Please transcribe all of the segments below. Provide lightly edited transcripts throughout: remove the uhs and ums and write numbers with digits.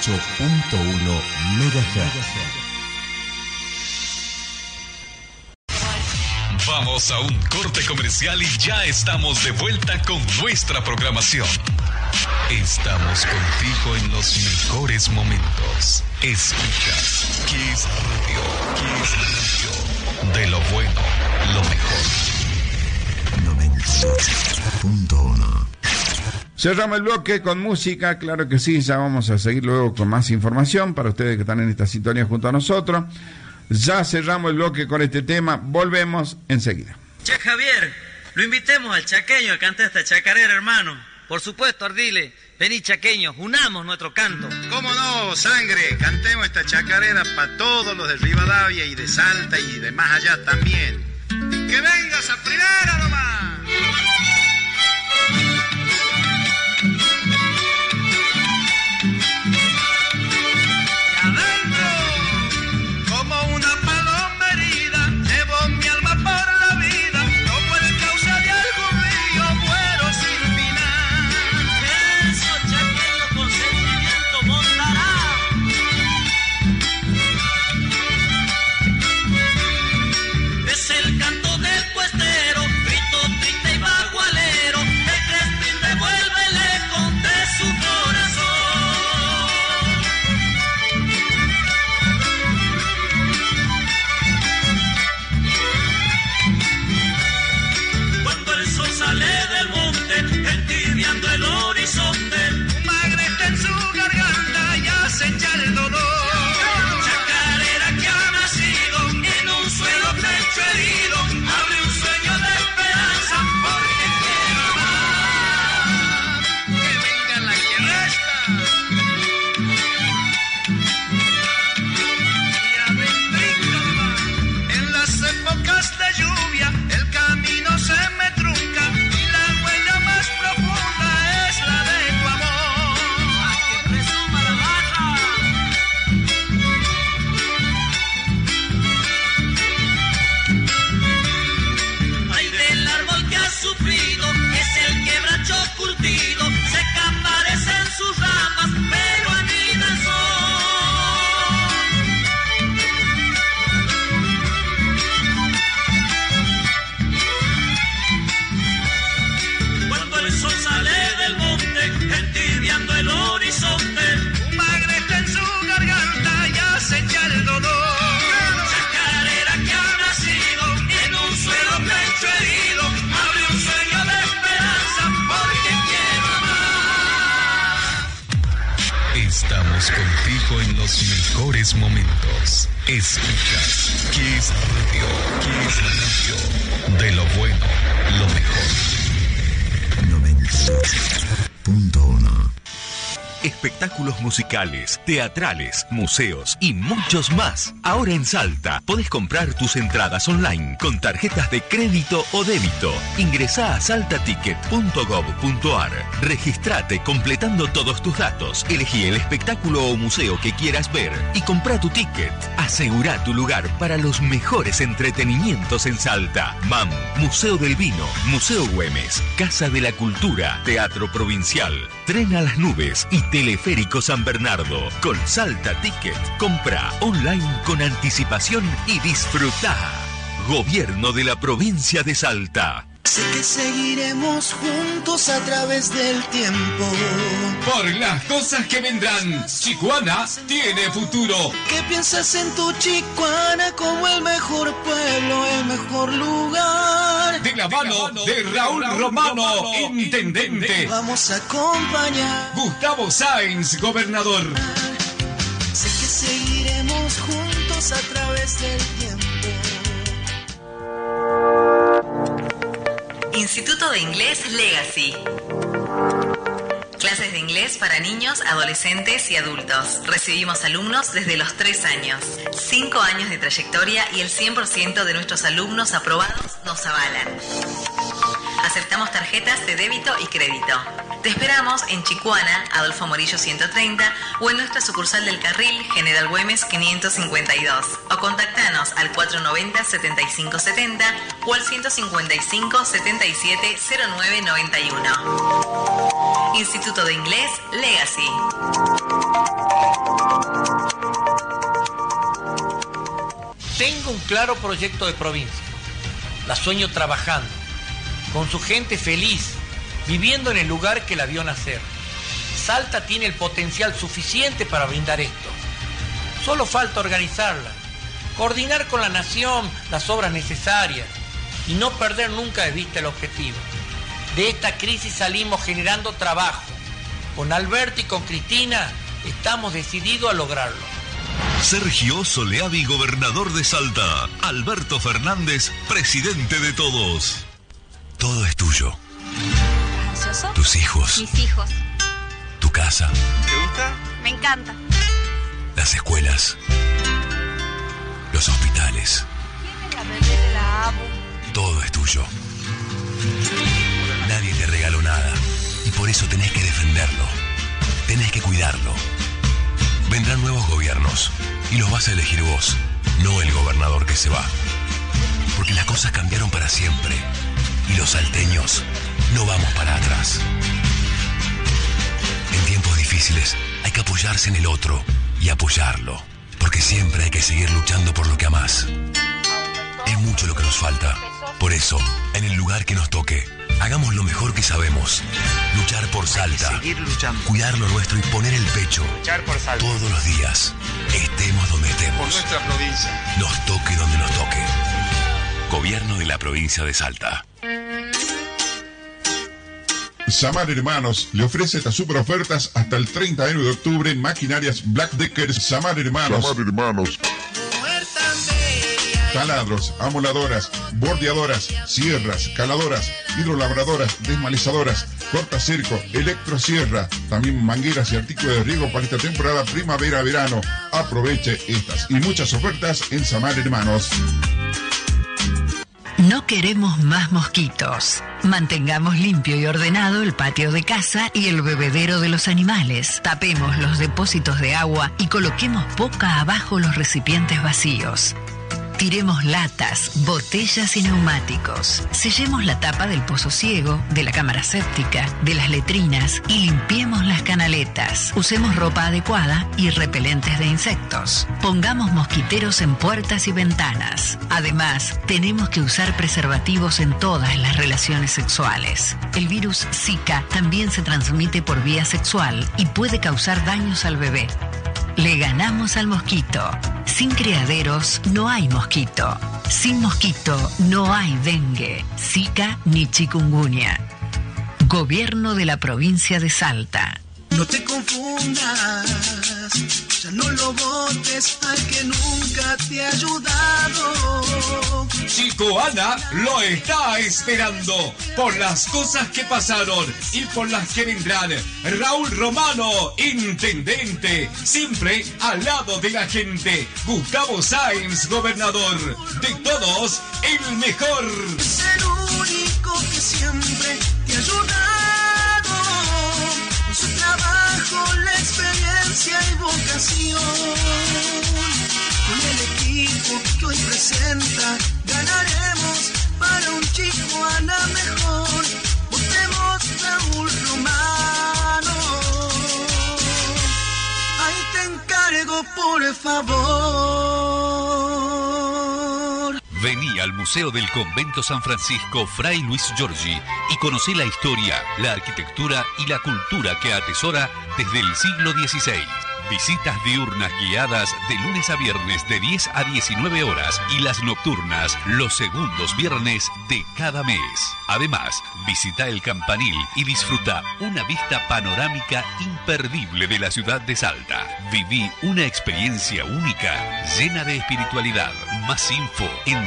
MHZ. Vamos a un corte comercial y ya estamos de vuelta con nuestra programación. Estamos contigo en los mejores momentos. Escuchas Kiss Radio. Kiss Radio. De lo bueno, lo mejor. 98.1. Cerramos el bloque con música, claro que sí, ya vamos a seguir luego con más información para ustedes que están en esta sintonía junto a nosotros. Ya cerramos el bloque con este tema, volvemos enseguida. Che, Javier, lo invitemos al chaqueño a cantar esta chacarera, hermano. Por supuesto, Ardile, vení chaqueños, unamos nuestro canto. ¿Cómo no, sangre? Cantemos esta chacarera para todos los de Rivadavia y de Salta y de más allá también. ¡Y que vengas a primera nomás! Contigo en los mejores momentos. Escuchas Kiss Radio. Kiss Radio. De lo bueno, lo mejor. 98.1. Espectáculos musicales, teatrales, museos y muchos más. Ahora en Salta podés comprar tus entradas online con tarjetas de crédito o débito. Ingresá a saltaticket.gov.ar. Registrate completando todos tus datos. Elegí el espectáculo o museo que quieras ver y comprá tu ticket. Asegurá tu lugar para los mejores entretenimientos en Salta. MAM, Museo del Vino, Museo Güemes, Casa de la Cultura, Teatro Provincial, Tren a las Nubes y Teleférico San Bernardo. Con Salta Ticket, compra online con anticipación y disfrutá. Gobierno de la provincia de Salta. Sé que seguiremos juntos a través del tiempo. Por las cosas que vendrán, Chicuana tiene futuro. ¿Qué piensas en tu Chicuana como el mejor pueblo, el mejor lugar? De la mano de Raúl Romano, intendente. Vamos a acompañar. Gustavo Sáenz, gobernador. Sé que seguiremos juntos a través del tiempo. Instituto de Inglés Legacy. Clases de inglés para niños, adolescentes y adultos. Recibimos alumnos desde los 3 años. 5 años de trayectoria y el 100% de nuestros alumnos aprobados nos avalan. Aceptamos tarjetas de débito y crédito. Te esperamos en Chicuana, Adolfo Morillo 130 o en nuestra sucursal del Carril, General Güemes 552. O contactanos al 490-7570 o al 155-770991. Instituto de Inglés Legacy. Tengo un claro proyecto de provincia. La sueño trabajando, con su gente feliz, viviendo en el lugar que la vio nacer. Salta tiene el potencial suficiente para brindar esto. Solo falta organizarla, coordinar con la nación las obras necesarias y no perder nunca de vista el objetivo. De esta crisis salimos generando trabajo. Con Alberto y con Cristina estamos decididos a lograrlo. Sergio Soleavi, gobernador de Salta. Alberto Fernández, presidente de todos. Todo es tuyo. ¿Ansioso? Tus hijos. Mis hijos. Tu casa. ¿Te gusta? Me encanta. Las escuelas. Los hospitales. ¿Quién es la bebé de la ABU? Todo es tuyo. Nadie te regaló nada. Y por eso tenés que defenderlo. Tenés que cuidarlo. Vendrán nuevos gobiernos. Y los vas a elegir vos. No el gobernador que se va. Porque las cosas cambiaron para siempre. Y los salteños no vamos para atrás. En tiempos difíciles hay que apoyarse en el otro y apoyarlo. Porque siempre hay que seguir luchando por lo que amás. Es mucho lo que nos falta. Por eso, en el lugar que nos toque, hagamos lo mejor que sabemos. Luchar por Salta. Seguir luchando. Cuidar lo nuestro y poner el pecho. Luchar por Salta. Todos los días. Estemos donde estemos. Por nuestra provincia. Nos toque donde nos toque. Gobierno de la provincia de Salta. Samar Hermanos le ofrece estas super ofertas hasta el 31 de octubre en maquinarias Black Decker. Samar Hermanos. Taladros, amoladoras, bordeadoras, sierras, caladoras, hidrolabradoras, desmalizadoras, cortacerco, electrosierra, también mangueras y artículos de riego para esta temporada primavera-verano. Aproveche estas y muchas ofertas en Samar Hermanos. No queremos más mosquitos. Mantengamos limpio y ordenado el patio de casa y el bebedero de los animales. Tapemos los depósitos de agua y coloquemos boca abajo los recipientes vacíos. Tiremos latas, botellas y neumáticos. Sellemos la tapa del pozo ciego, de la cámara séptica, de las letrinas y limpiemos las canaletas. Usemos ropa adecuada y repelentes de insectos. Pongamos mosquiteros en puertas y ventanas. Además, tenemos que usar preservativos en todas las relaciones sexuales. El virus Zika también se transmite por vía sexual y puede causar daños al bebé. Le ganamos al mosquito. Sin criaderos no hay mosquito. Sin mosquito no hay dengue, Zika ni chikungunya. Gobierno de la provincia de Salta. No te confundas, ya no lo votes al que nunca te ha ayudado. Chicuana lo está esperando por las cosas que pasaron y por las que vendrán. Raúl Romano, intendente, siempre al lado de la gente. Gustavo Sáenz, gobernador, de todos el mejor. Es el único que siempre te ha ayudado. Con su trabajo, la experiencia y vocación. Con el equipo que hoy presenta, ganaremos para un Chicuana mejor. Votemos Raúl Romano. Ahí te encargo, por favor. Vení al Museo del Convento San Francisco Fray Luis Giorgi y conocí la historia, la arquitectura y la cultura que atesora desde el siglo XVI. Visitas diurnas guiadas de lunes a viernes de 10 a 19 horas y las nocturnas los segundos viernes de cada mes. Además, visita el Campanil y disfruta una vista panorámica imperdible de la ciudad de Salta. Viví una experiencia única, llena de espiritualidad. Más info en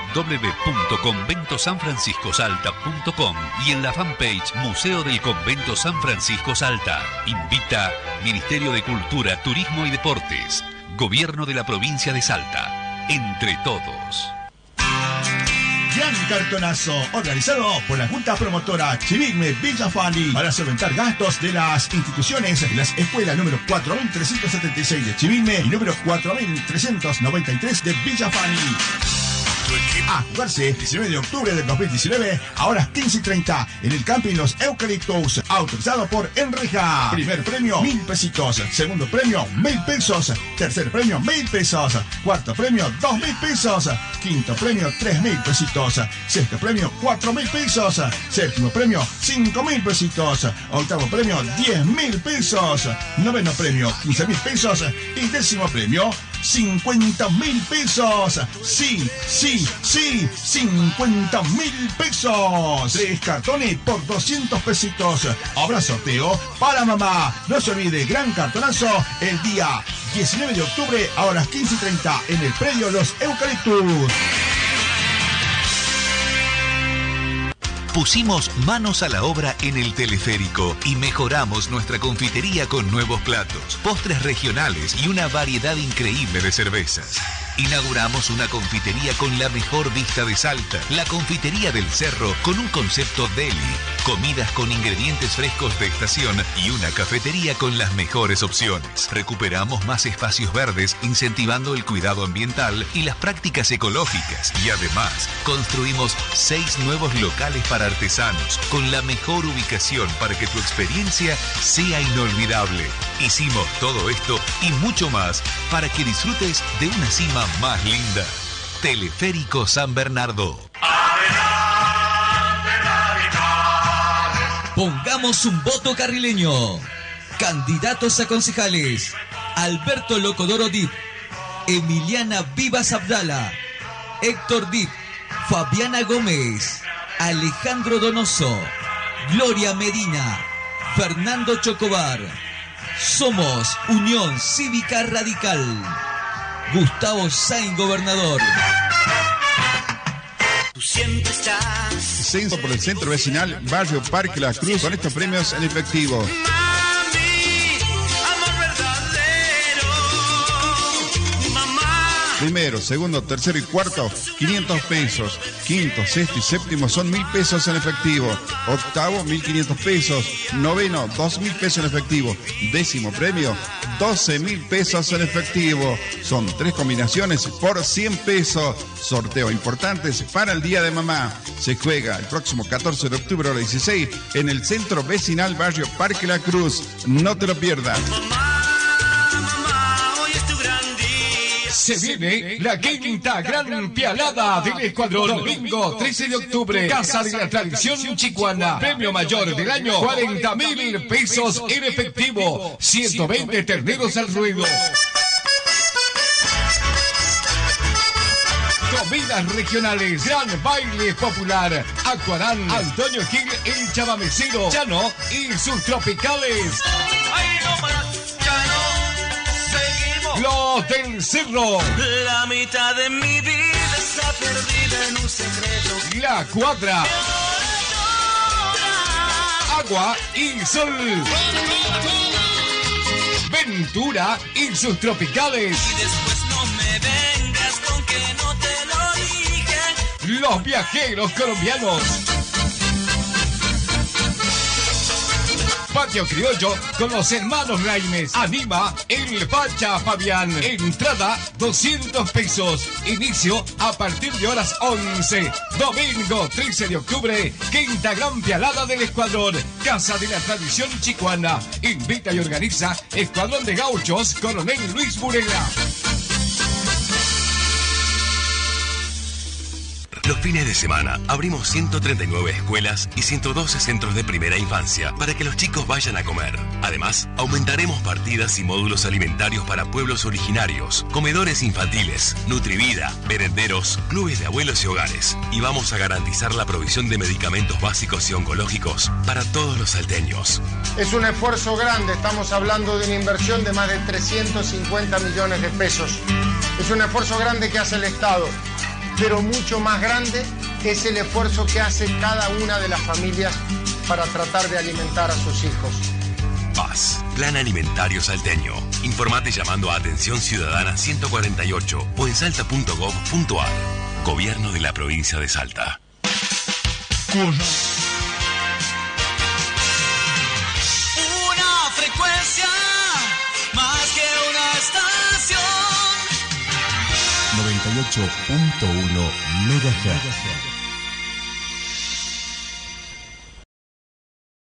www.conventosanfranciscosalta.com y en la fanpage Museo del Convento San Francisco Salta. Invita Ministerio de Cultura, Turismo y Deportes, Gobierno de la provincia de Salta. Entre todos. Gran Cartonazo, organizado por la Junta Promotora Chivigme Villa Fani para solventar gastos de las instituciones de las escuelas número 4376 de Chivigme y número 4393 de Villa Fani. A jugarse 19 de octubre del 2019 a horas 15:30 en el camping Los Eucaliptus, autorizado por Enreja. Primer premio 1.000 pesitos, segundo premio 1.000 pesos, tercer premio 1.000 pesos, cuarto premio 2.000 pesos, quinto premio 3.000 pesitos, sexto premio 4.000 pesos, séptimo premio 5.000 pesitos, octavo premio 10.000 pesos, noveno premio 15.000 pesos y décimo premio 50.000 pesos. Sí, 50.000 pesos. 3 cartones por 200 pesitos. Habrá sorteo para mamá. No se olvide, Gran Cartonazo el día 19 de octubre a horas 15:30 en el predio Los Eucaliptus. Pusimos manos a la obra en el teleférico y mejoramos nuestra confitería con nuevos platos, postres regionales y una variedad increíble de cervezas. Inauguramos una confitería con la mejor vista de Salta, la Confitería del Cerro, con un concepto deli, comidas con ingredientes frescos de estación y una cafetería con las mejores opciones. Recuperamos más espacios verdes, incentivando el cuidado ambiental y las prácticas ecológicas. Y además, construimos 6 nuevos locales para artesanos, con la mejor ubicación para que tu experiencia sea inolvidable. Hicimos todo esto y mucho más para que disfrutes de una cima más linda. Teleférico San Bernardo. Pongamos un voto carrileño. Candidatos a concejales: Alberto Locodoro Dip, Emiliana Vivas Abdala, Héctor Dip, Fabiana Gómez, Alejandro Donoso, Gloria Medina, Fernando Chocobar. Somos Unión Cívica Radical. Gustavo Sainz, gobernador. Tú siempre estás. Censo por el Centro Vecinal Barrio Parque La Cruz con estos premios en efectivo. Primero, segundo, tercero y cuarto, 500 pesos. Quinto, sexto y séptimo son 1.000 pesos en efectivo. Octavo, 1.500 pesos. Noveno, 2.000 pesos en efectivo. Décimo premio, 12.000 pesos en efectivo. Son 3 combinaciones por 100 pesos. Sorteo importantes para el Día de Mamá. Se juega el próximo 14 de octubre a las 16 en el Centro Vecinal Barrio Parque La Cruz. No te lo pierdas. Se viene la quinta gran pialada del Escuadrón. Domingo 13 de octubre, Casa de la Tradición Chicuana. Premio mayor del año, 40.000 pesos en efectivo. 120 terneros al ruedo. Comidas regionales, gran baile popular. Actuarán Antonio Gil, el Chabamecero, Chano y sus tropicales. Los del Cerro. La mitad de mi vida está perdida en un secreto. La Cuadra. Agua y Sol. Ventura y sus tropicales. Y después no me vengas con que no te lo dije. Los Viajeros Colombianos. Patio Criollo con los hermanos Raimes. Anima el Pacha Fabián. Entrada 200 pesos. Inicio a partir de horas 11. Domingo 13 de octubre. Quinta gran pialada del Escuadrón. Casa de la Tradición Chicuana. Invita y organiza Escuadrón de Gauchos Coronel Luis Burela. Los fines de semana abrimos 139 escuelas y 112 centros de primera infancia para que los chicos vayan a comer. Además, aumentaremos partidas y módulos alimentarios para pueblos originarios, comedores infantiles, Nutrivida, merenderos, clubes de abuelos y hogares. Y vamos a garantizar la provisión de medicamentos básicos y oncológicos para todos los salteños. Es un esfuerzo grande, estamos hablando de una inversión de más de 350 millones de pesos. Es un esfuerzo grande que hace el Estado, pero mucho más grande es el esfuerzo que hace cada una de las familias para tratar de alimentar a sus hijos. PAS, Plan Alimentario Salteño. Informate llamando a Atención Ciudadana 148 o en salta.gov.ar. Gobierno de la provincia de Salta. Una frecuencia más que una estación. 98.1 MHz.